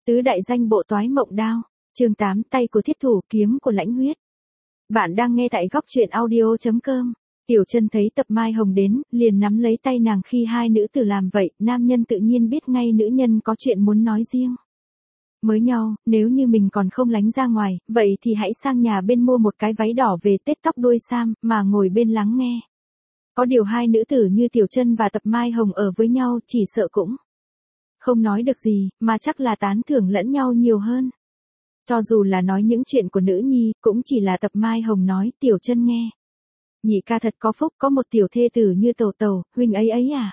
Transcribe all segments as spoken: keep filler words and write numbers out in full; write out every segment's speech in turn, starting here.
Tứ đại danh bộ toái mộng đao, chương tám tay của thiết thủ kiếm của Lãnh Huyết. Bạn đang nghe tại góc truyện audio chấm com. Tiểu Chân thấy Tập Mai Hồng đến, liền nắm lấy tay nàng khi hai nữ tử làm vậy, nam nhân tự nhiên biết ngay nữ nhân có chuyện muốn nói riêng. Mới nhau, nếu như mình còn không lánh ra ngoài, vậy thì hãy sang nhà bên mua một cái váy đỏ về tết tóc đuôi sam, mà ngồi bên lắng nghe. Có điều hai nữ tử như Tiểu Chân và Tập Mai Hồng ở với nhau chỉ sợ cũng không nói được gì, mà chắc là tán thưởng lẫn nhau nhiều hơn. Cho dù là nói những chuyện của nữ nhi, cũng chỉ là Tập Mai Hồng nói, Tiểu Chân nghe. Nhị ca thật có phúc, có một tiểu thê tử như Tẩu Tẩu, huynh ấy ấy à.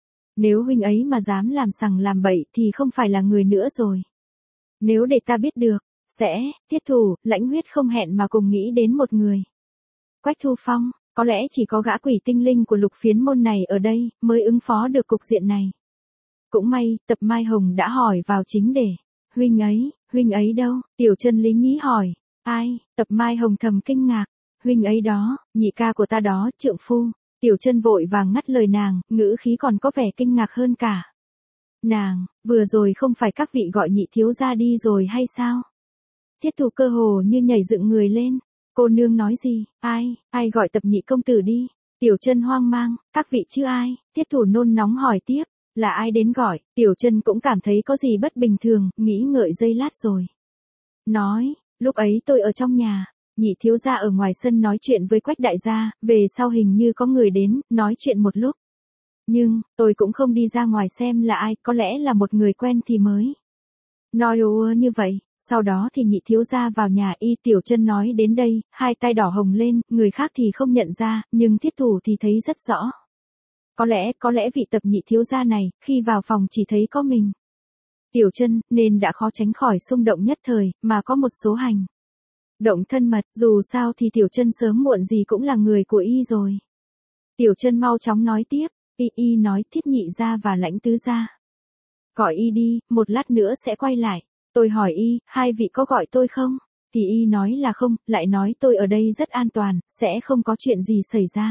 Nếu huynh ấy mà dám làm sằng làm bậy thì không phải là người nữa rồi. Nếu để ta biết được, sẽ, Thiết Thủ, Lãnh Huyết không hẹn mà cùng nghĩ đến một người. Quách Thu Phong, có lẽ chỉ có gã quỷ tinh linh của lục phiến môn này ở đây, mới ứng phó được cục diện này. Cũng may, Tập Mai Hồng đã hỏi vào chính đề. Huynh ấy, huynh ấy đâu? Tiểu Chân lý nhí hỏi. Ai? Tập Mai Hồng thầm kinh ngạc. Huynh ấy đó, nhị ca của ta đó, trượng phu. Tiểu Chân vội vàng ngắt lời nàng, ngữ khí còn có vẻ kinh ngạc hơn cả. Nàng, vừa rồi không phải các vị gọi nhị thiếu gia đi rồi hay sao? Thiết Thủ cơ hồ như nhảy dựng người lên. Cô nương nói gì? Ai, ai gọi Tập nhị công tử đi? Tiểu Chân hoang mang, các vị chứ ai? Thiết Thủ nôn nóng hỏi tiếp. Là ai đến gọi? Tiểu Chân cũng cảm thấy có gì bất bình thường, nghĩ ngợi giây lát rồi. Nói, lúc ấy tôi ở trong nhà, nhị thiếu gia ở ngoài sân nói chuyện với Quách đại gia, về sau hình như có người đến, nói chuyện một lúc. Nhưng, tôi cũng không đi ra ngoài xem là ai, có lẽ là một người quen thì mới. Nói ua như vậy, sau đó thì nhị thiếu gia vào nhà y. Tiểu Chân nói đến đây, hai tay đỏ hồng lên, người khác thì không nhận ra, nhưng Thiết Thủ thì thấy rất rõ. Có lẽ, có lẽ vị Tập nhị thiếu gia này, khi vào phòng chỉ thấy có mình. Tiểu Chân, nên đã khó tránh khỏi xung động nhất thời, mà có một số hành động thân mật, dù sao thì Tiểu Chân sớm muộn gì cũng là người của y rồi. Tiểu Chân mau chóng nói tiếp, y y nói Thiết nhị gia và Lãnh tứ gia. Gọi y đi, một lát nữa sẽ quay lại. Tôi hỏi y, hai vị có gọi tôi không? Thì y nói là không, lại nói tôi ở đây rất an toàn, sẽ không có chuyện gì xảy ra.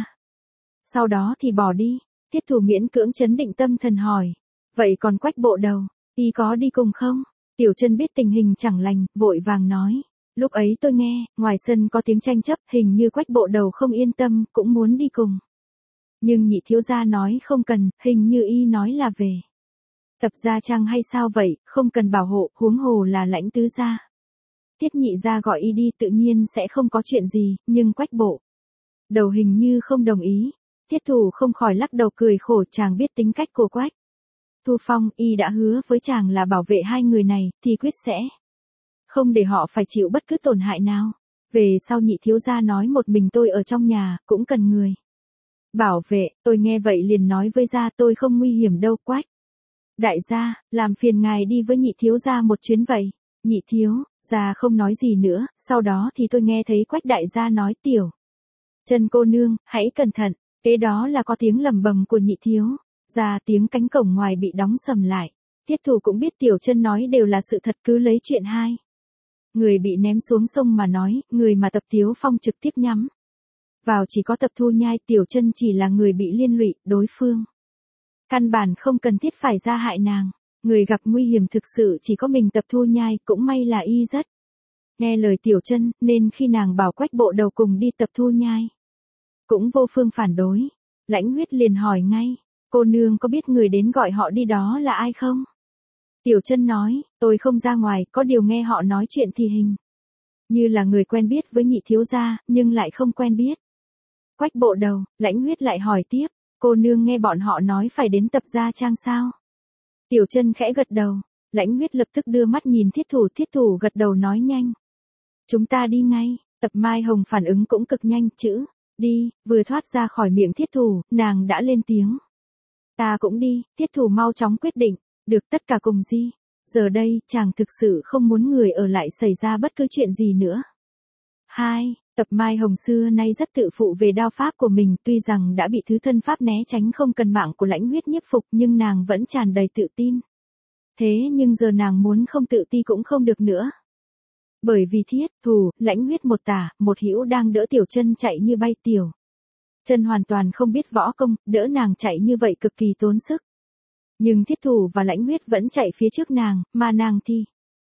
Sau đó thì bỏ đi. Thiết Thủ miễn cưỡng trấn định tâm thần hỏi. Vậy còn Quách bộ đầu, y có đi cùng không? Tiểu Chân biết tình hình chẳng lành, vội vàng nói. Lúc ấy tôi nghe, ngoài sân có tiếng tranh chấp, hình như Quách bộ đầu không yên tâm, cũng muốn đi cùng. Nhưng nhị thiếu gia nói không cần, hình như y nói là về Tập gia chăng hay sao vậy, không cần bảo hộ, huống hồ là Lãnh tứ gia. Tiết nhị gia gọi y đi tự nhiên sẽ không có chuyện gì, nhưng Quách bộ đầu hình như không đồng ý. Thiết Thủ không khỏi lắc đầu cười khổ, chàng biết tính cách của Quách Thu Phong, y đã hứa với chàng là bảo vệ hai người này, thì quyết sẽ không để họ phải chịu bất cứ tổn hại nào. Về sau nhị thiếu gia nói một mình tôi ở trong nhà, cũng cần người bảo vệ, tôi nghe vậy liền nói với gia tôi không nguy hiểm đâu Quách đại gia, làm phiền ngài đi với nhị thiếu gia một chuyến vậy. Nhị thiếu gia không nói gì nữa, sau đó thì tôi nghe thấy Quách đại gia nói Tiểu Chân cô nương, hãy cẩn thận. Kế đó là có tiếng lầm bầm của nhị thiếu gia, tiếng cánh cổng ngoài bị đóng sầm lại. Thiết Thủ cũng biết Tiểu Chân nói đều là sự thật, cứ lấy chuyện hai người bị ném xuống sông mà nói, người mà Tập Tiếu Phong trực tiếp nhắm vào chỉ có Tập Thu Nhai. Tiểu Chân chỉ là người bị liên lụy, đối phương căn bản không cần thiết phải ra hại nàng. Người gặp nguy hiểm thực sự chỉ có mình Tập Thu Nhai, cũng may là y rất nghe lời Tiểu Chân, nên khi nàng bảo Quách bộ đầu cùng đi, Tập Thu Nhai cũng vô phương phản đối. Lãnh Huyết liền hỏi ngay, cô nương có biết người đến gọi họ đi đó là ai không? Tiểu Chân nói, tôi không ra ngoài, có điều nghe họ nói chuyện thì hình như là người quen biết với nhị thiếu gia, nhưng lại không quen biết Quách bộ đầu. Lãnh Huyết lại hỏi tiếp, cô nương nghe bọn họ nói phải đến Tập gia trang sao? Tiểu Chân khẽ gật đầu. Lãnh Huyết lập tức đưa mắt nhìn Thiết Thủ, Thiết Thủ gật đầu nói nhanh. Chúng ta đi ngay. Tập Mai Hồng phản ứng cũng cực nhanh, chữ đi vừa thoát ra khỏi miệng Thiết Thủ, nàng đã lên tiếng. Ta cũng đi. Thiết Thủ mau chóng quyết định, được, tất cả cùng đi. Giờ đây, chàng thực sự không muốn người ở lại xảy ra bất cứ chuyện gì nữa. hai. Tập Mai Hồng xưa nay rất tự phụ về đao pháp của mình, tuy rằng đã bị thứ thân pháp né tránh không cần mạng của Lãnh Huyết nhiếp phục, nhưng nàng vẫn tràn đầy tự tin. Thế nhưng giờ nàng muốn không tự ti cũng không được nữa. Bởi vì Thiết Thủ, Lãnh Huyết một tả, một hữu đang đỡ Tiểu Chân chạy như bay. Tiểu Chân hoàn toàn không biết võ công, đỡ nàng chạy như vậy cực kỳ tốn sức. Nhưng Thiết Thủ và Lãnh Huyết vẫn chạy phía trước nàng, mà nàng thì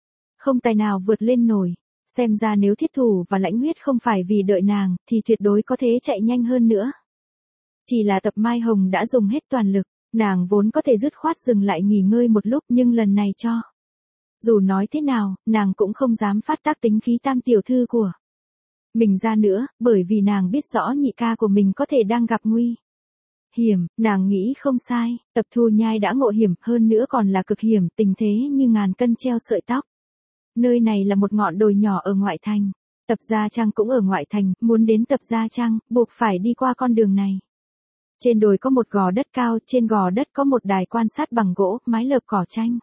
không tài nào vượt lên nổi. Xem ra nếu Thiết Thủ và Lãnh Huyết không phải vì đợi nàng, thì tuyệt đối có thể chạy nhanh hơn nữa. Chỉ là Tập Mai Hồng đã dùng hết toàn lực, nàng vốn có thể dứt khoát dừng lại nghỉ ngơi một lúc nhưng lần này cho. Dù nói thế nào, nàng cũng không dám phát tác tính khí tam tiểu thư của mình ra nữa, bởi vì nàng biết rõ nhị ca của mình có thể đang gặp nguy hiểm, nàng nghĩ không sai, Tập Thu Nhai đã ngộ hiểm hơn nữa còn là cực hiểm, tình thế như ngàn cân treo sợi tóc. Nơi này là một ngọn đồi nhỏ ở ngoại thành, Tập Gia Trang cũng ở ngoại thành, muốn đến Tập Gia Trang, buộc phải đi qua con đường này. Trên đồi có một gò đất cao, trên gò đất có một đài quan sát bằng gỗ, mái lợp cỏ tranh.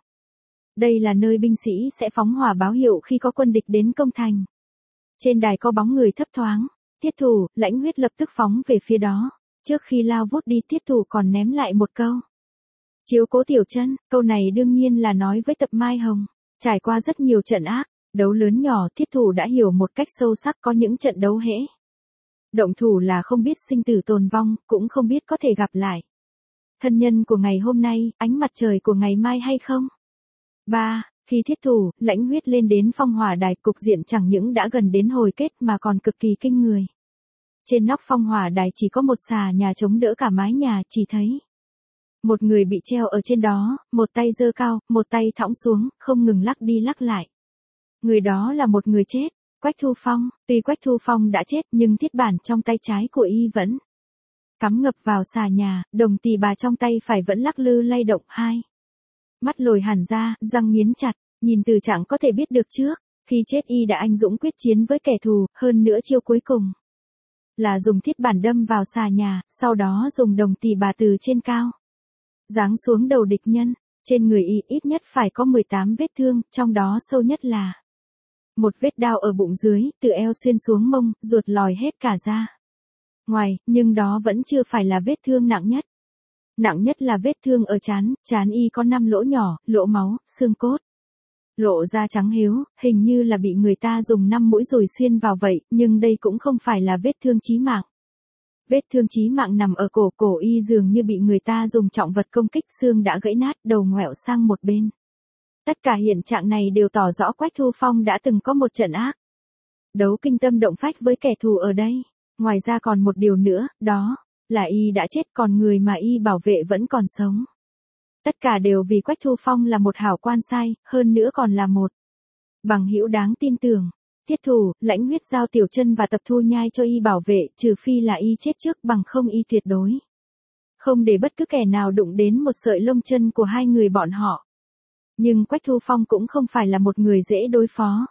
Đây là nơi binh sĩ sẽ phóng hỏa báo hiệu khi có quân địch đến công thành. Trên đài có bóng người thấp thoáng, Thiết Thủ, Lãnh Huyết lập tức phóng về phía đó. Trước khi lao vút đi Thiết Thủ còn ném lại một câu. Chiếu cố tiểu chân, câu này đương nhiên là nói với Tập Mai Hồng. Trải qua rất nhiều trận ác, đấu lớn nhỏ Thiết Thủ đã hiểu một cách sâu sắc có những trận đấu hễ. Động thủ là không biết sinh tử tồn vong, cũng không biết có thể gặp lại. Thân nhân của ngày hôm nay, ánh mặt trời của ngày mai hay không? ba. Khi Thiết Thủ, Lãnh Huyết lên đến phong hỏa đài, cục diện chẳng những đã gần đến hồi kết mà còn cực kỳ kinh người. Trên nóc phong hỏa đài chỉ có một xà nhà chống đỡ cả mái nhà, chỉ thấy một người bị treo ở trên đó, một tay giơ cao, một tay thõng xuống, không ngừng lắc đi lắc lại. Người đó là một người chết, Quách Thu Phong. Tuy Quách Thu Phong đã chết nhưng thiết bản trong tay trái của y vẫn cắm ngập vào xà nhà, đồng tỳ bà trong tay phải vẫn lắc lư lay động. Hai mắt lồi hẳn ra, răng nghiến chặt, nhìn từ trạng có thể biết được trước, khi chết y đã anh dũng quyết chiến với kẻ thù, hơn nữa chiêu cuối cùng là dùng thiết bản đâm vào xà nhà, sau đó dùng đồng tỳ bà từ trên cao giáng xuống đầu địch nhân. Trên người y ít nhất phải có mười tám vết thương, trong đó sâu nhất là một vết đao ở bụng dưới, từ eo xuyên xuống mông, ruột lòi hết cả ra ngoài, nhưng đó vẫn chưa phải là vết thương nặng nhất. Nặng nhất là vết thương ở trán, trán y có năm lỗ nhỏ, lỗ máu, xương cốt lộ ra trắng hiếu, hình như là bị người ta dùng năm mũi dùi xuyên vào vậy, nhưng đây cũng không phải là vết thương chí mạng. Vết thương chí mạng nằm ở cổ, cổ y dường như bị người ta dùng trọng vật công kích, xương đã gãy nát, đầu ngoẹo sang một bên. Tất cả hiện trạng này đều tỏ rõ Quách Thu Phong đã từng có một trận ác đấu kinh tâm động phách với kẻ thù ở đây. Ngoài ra còn một điều nữa, đó là y đã chết, còn người mà y bảo vệ vẫn còn sống. Tất cả đều vì Quách Thu Phong là một hảo quan sai, hơn nữa còn là một bằng hữu đáng tin tưởng. Thiết Thủ, Lãnh Huyết giao Tiểu Chân và Tập Thu Nhai cho y bảo vệ, trừ phi là y chết trước, bằng không y tuyệt đối không để bất cứ kẻ nào đụng đến một sợi lông chân của hai người bọn họ. Nhưng Quách Thu Phong cũng không phải là một người dễ đối phó.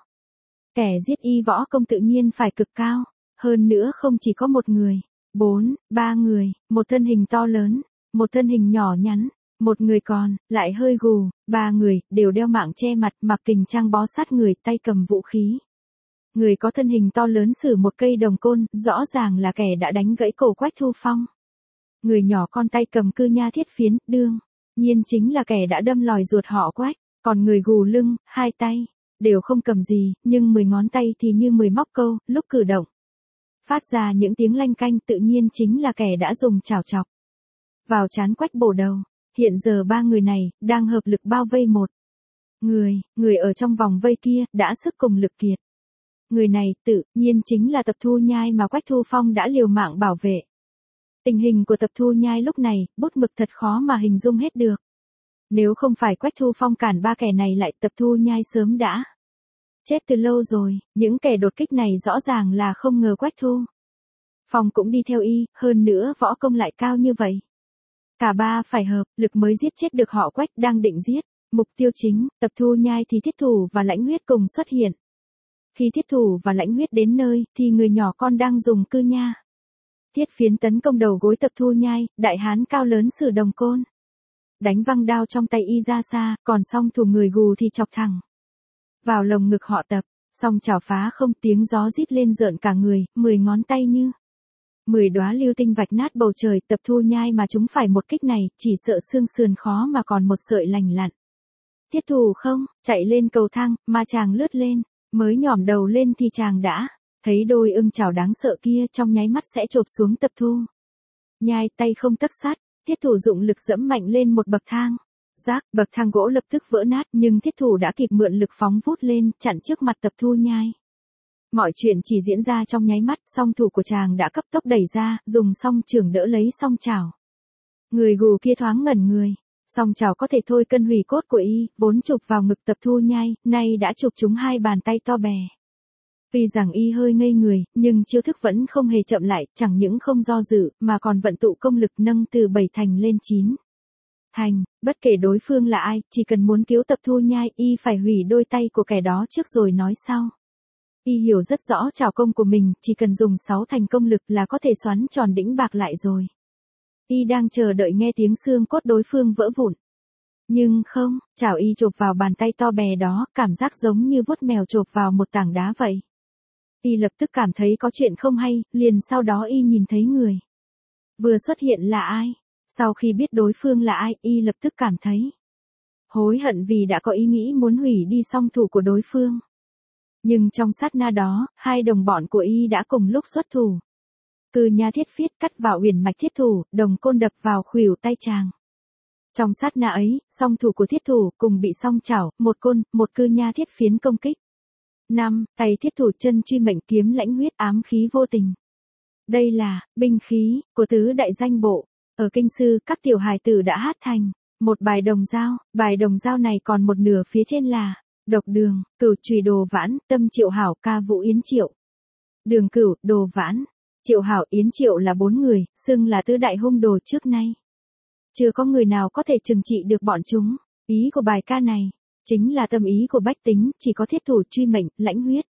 Kẻ giết y võ công tự nhiên phải cực cao, hơn nữa không chỉ có một người, bốn, ba người, một thân hình to lớn, một thân hình nhỏ nhắn, một người còn lại hơi gù, ba người đều đeo mạng che mặt, mặc kình trang bó sát người, tay cầm vũ khí. Người có thân hình to lớn sử một cây đồng côn, rõ ràng là kẻ đã đánh gãy cổ Quách Thu Phong. Người nhỏ con tay cầm cư nha thiết phiến, đương nhiên chính là kẻ đã đâm lòi ruột họ Quách, còn người gù lưng, hai tay đều không cầm gì, nhưng mười ngón tay thì như mười móc câu, lúc cử động phát ra những tiếng lanh canh, tự nhiên chính là kẻ đã dùng chảo chọc vào trán Quách bổ đầu. Hiện giờ ba người này đang hợp lực bao vây một người, người ở trong vòng vây kia đã sức cùng lực kiệt. Người này tự nhiên chính là Tập Thu Nhai mà Quách Thu Phong đã liều mạng bảo vệ. Tình hình của Tập Thu Nhai lúc này, bút mực thật khó mà hình dung hết được. Nếu không phải Quách Thu Phong cản ba kẻ này lại, Tập Thu Nhai sớm đã chết từ lâu rồi. Những kẻ đột kích này rõ ràng là không ngờ Quách Thu Phong cũng đi theo y, hơn nữa võ công lại cao như vậy. Cả ba phải hợp lực mới giết chết được họ Quách đang định giết. Mục tiêu chính, Tập Thu Nhai thì Thiết Thủ và Lãnh Huyết cùng xuất hiện. Khi Thiết Thủ và Lãnh Huyết đến nơi, thì người nhỏ con đang dùng cư nha thiết phiến tấn công đầu gối Tập Thu Nhai, đại hán cao lớn sử đồng côn đánh văng đao trong tay y ra xa, còn song thủ người gù thì chọc thẳng vào lồng ngực họ Tập, song chảo phá không, tiếng gió rít lên rợn cả người, mười ngón tay như mười đóa lưu tinh vạch nát bầu trời. Tập Thu Nhai mà chúng phải một kích này, chỉ sợ xương sườn khó mà còn một sợi lành lặn. Thiết Thủ không, chạy lên cầu thang, mà chàng lướt lên, mới nhỏm đầu lên thì chàng đã thấy đôi ưng chảo đáng sợ kia trong nháy mắt sẽ chộp xuống Tập Thu Nhai, tay không tấc sắt. Thiết Thủ dụng lực dẫm mạnh lên một bậc thang, Rác, bậc thang gỗ lập tức vỡ nát nhưng thiết thủ đã kịp mượn lực phóng vút lên, chặn trước mặt Tập Thu Nhai. Mọi chuyện chỉ diễn ra trong nháy mắt, song thủ của chàng đã cấp tốc đẩy ra, dùng song chưởng đỡ lấy song chảo. Người gù kia thoáng ngẩn người, song chảo có thể thôi cân hủy cốt của y, vốn chụp vào ngực Tập Thu Nhai, nay đã chụp trúng hai bàn tay to bè. Vì rằng y hơi ngây người, nhưng chiêu thức vẫn không hề chậm lại, chẳng những không do dự, mà còn vận tụ công lực nâng từ bảy thành lên chín thành, bất kể đối phương là ai, chỉ cần muốn cứu Tập Thu Nhai, y phải hủy đôi tay của kẻ đó trước rồi nói sau. Y hiểu rất rõ trảo công của mình, chỉ cần dùng sáu thành công lực là có thể xoắn tròn đĩnh bạc lại rồi. Y đang chờ đợi nghe tiếng xương cốt đối phương vỡ vụn. Nhưng không, chảo y chộp vào bàn tay to bè đó, cảm giác giống như vuốt mèo chộp vào một tảng đá vậy. Y lập tức cảm thấy có chuyện không hay, liền sau đó y nhìn thấy người vừa xuất hiện là ai. Sau khi biết đối phương là ai, y lập tức cảm thấy hối hận vì đã có ý nghĩ muốn hủy đi song thủ của đối phương. Nhưng trong sát na đó, hai đồng bọn của y đã cùng lúc xuất thủ. Cừ nha thiết phiết cắt vào uyển mạch thiết thủ, đồng côn đập vào khuỷu tay chàng. Trong sát na ấy, song thủ của thiết thủ cùng bị song chảo, một côn, một cư nha thiết phiến công kích. năm. Tay thiết thủ chân truy mệnh kiếm lãnh huyết ám khí vô tình. Đây là binh khí của tứ đại danh bộ. Ở kinh sư, các tiểu hài tử đã hát thành một bài đồng dao. Bài đồng dao này còn một nửa phía trên là độc đường, cửu trùy đồ vãn, tâm triệu hảo, ca vũ yến triệu. Đường cửu, đồ vãn, triệu hảo, yến triệu là bốn người, xưng là tứ đại hung đồ trước nay. Chưa có người nào có thể trừng trị được bọn chúng. Ý của bài ca này chính là tâm ý của bách tính, chỉ có thiết thủ truy mệnh, lãnh huyết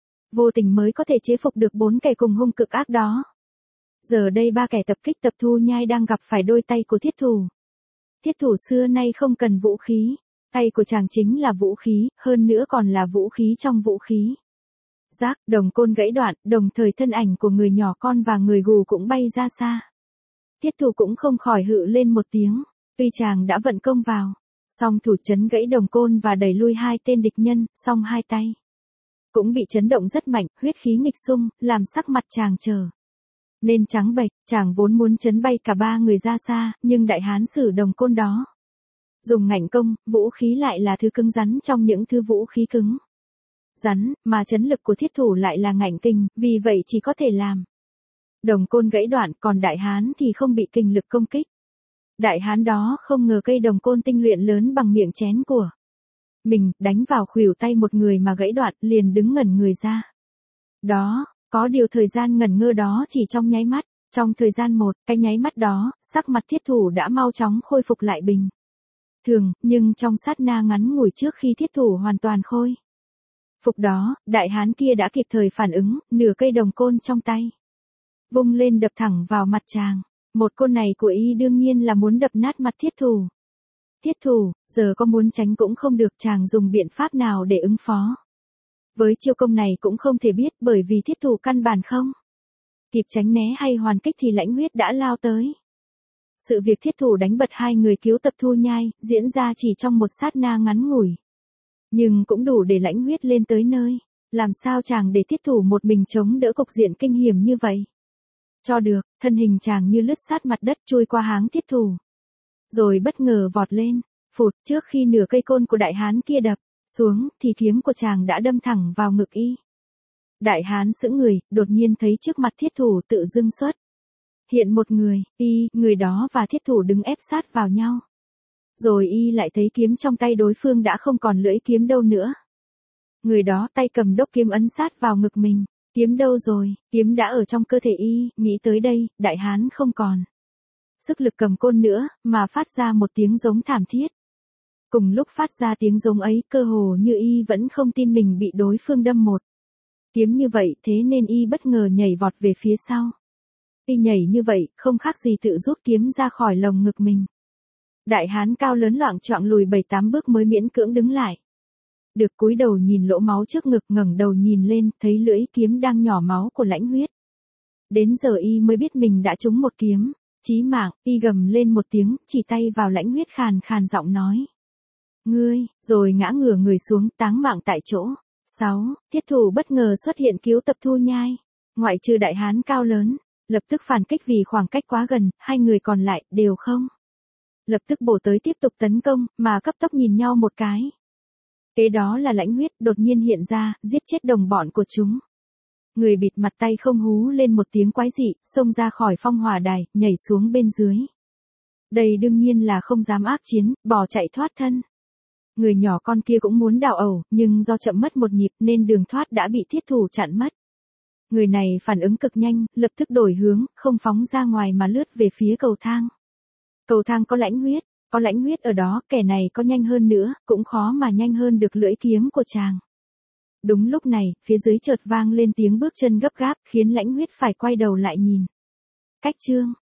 vô tình mới có thể chế phục được bốn kẻ cùng hung cực ác đó. Giờ đây ba kẻ tập kích Tập Thu Nhai đang gặp phải đôi tay của thiết thủ. Thiết thủ xưa nay không cần vũ khí, tay của chàng chính là vũ khí, hơn nữa còn là vũ khí trong vũ khí. Rác, đồng côn gãy đoạn, đồng thời thân ảnh của người nhỏ con và người gù cũng bay ra xa. Thiết thủ cũng không khỏi hự lên một tiếng, tuy chàng đã vận công vào, song thủ chấn gãy đồng côn và đẩy lui hai tên địch nhân, song hai tay cũng bị chấn động rất mạnh, huyết khí nghịch xung, làm sắc mặt chàng trở nên trắng bệch. Chàng vốn muốn chấn bay cả ba người ra xa, nhưng đại hán sử đồng côn đó dùng ngạnh công, vũ khí lại là thứ cứng rắn trong những thứ vũ khí cứng rắn, mà chấn lực của thiết thủ lại là ngạnh kình, vì vậy chỉ có thể làm đồng côn gãy đoạn, còn đại hán thì không bị kình lực công kích. Đại hán đó không ngờ cây đồng côn tinh luyện lớn bằng miệng chén của mình, đánh vào khuỷu tay một người mà gãy đoạn, liền đứng ngẩn người ra. Đó, có điều thời gian ngẩn ngơ đó chỉ trong nháy mắt, trong thời gian một, cái nháy mắt đó, sắc mặt thiết thủ đã mau chóng khôi phục lại bình thường, nhưng trong sát na ngắn ngủi trước khi thiết thủ hoàn toàn khôi phục đó, đại hán kia đã kịp thời phản ứng, nửa cây đồng côn trong tay vung lên đập thẳng vào mặt chàng. Một côn này của y đương nhiên là muốn đập nát mặt thiết thủ. Thiết thủ, giờ có muốn tránh cũng không được, chàng dùng biện pháp nào để ứng phó với chiêu công này cũng không thể biết, bởi vì thiết thủ căn bản không kịp tránh né hay hoàn kích thì lãnh huyết đã lao tới. Sự việc thiết thủ đánh bật hai người cứu Tập Thu Nhai diễn ra chỉ trong một sát na ngắn ngủi, nhưng cũng đủ để lãnh huyết lên tới nơi. Làm sao chàng để thiết thủ một mình chống đỡ cục diện kinh hiểm như vậy cho được? Thân hình chàng như lướt sát mặt đất chui qua háng thiết thủ, rồi bất ngờ vọt lên, phụt, trước khi nửa cây côn của đại hán kia đập xuống, thì kiếm của chàng đã đâm thẳng vào ngực y. Đại hán sững người, đột nhiên thấy trước mặt thiết thủ tự dưng xuất hiện một người, y, người đó và thiết thủ đứng ép sát vào nhau. Rồi y lại thấy kiếm trong tay đối phương đã không còn lưỡi kiếm đâu nữa. Người đó tay cầm đốc kiếm ấn sát vào ngực mình. Kiếm đâu rồi? Kiếm đã ở trong cơ thể y. Nghĩ tới đây, đại hán không còn sức lực cầm côn nữa, mà phát ra một tiếng giống thảm thiết. Cùng lúc phát ra tiếng giống ấy, cơ hồ như y vẫn không tin mình bị đối phương đâm một kiếm như vậy, thế nên y bất ngờ nhảy vọt về phía sau. Y nhảy như vậy, không khác gì tự rút kiếm ra khỏi lồng ngực mình. Đại hán cao lớn loạng choạng lùi bảy tám bước mới miễn cưỡng đứng lại. Được cúi đầu nhìn lỗ máu trước ngực, ngẩng đầu nhìn lên, thấy lưỡi kiếm đang nhỏ máu của lãnh huyết. Đến giờ y mới biết mình đã trúng một kiếm chí mạng. Y gầm lên một tiếng, chỉ tay vào lãnh huyết, khàn khàn giọng nói: Ngươi, rồi ngã ngửa người xuống, táng mạng tại chỗ. sáu. Thiết thủ bất ngờ xuất hiện cứu Tập Thu Nhai. Ngoại trừ đại hán cao lớn lập tức phản kích vì khoảng cách quá gần, hai người còn lại đều không lập tức bổ tới tiếp tục tấn công, mà cấp tốc nhìn nhau một cái. Kế đó là Lãnh Huyết đột nhiên hiện ra, giết chết đồng bọn của chúng. Người bịt mặt tay không hú lên một tiếng quái dị, xông ra khỏi phong hỏa đài, nhảy xuống bên dưới. Đây đương nhiên là không dám ác chiến, bỏ chạy thoát thân. Người nhỏ con kia cũng muốn đào ẩu, nhưng do chậm mất một nhịp nên đường thoát đã bị thiết thủ chặn mất. Người này phản ứng cực nhanh, lập tức đổi hướng, không phóng ra ngoài mà lướt về phía cầu thang. Cầu thang có Lãnh Huyết, có Lãnh Huyết ở đó, kẻ này có nhanh hơn nữa, cũng khó mà nhanh hơn được lưỡi kiếm của chàng. Đúng lúc này, phía dưới chợt vang lên tiếng bước chân gấp gáp, khiến Lãnh Huyết phải quay đầu lại nhìn. Cách chương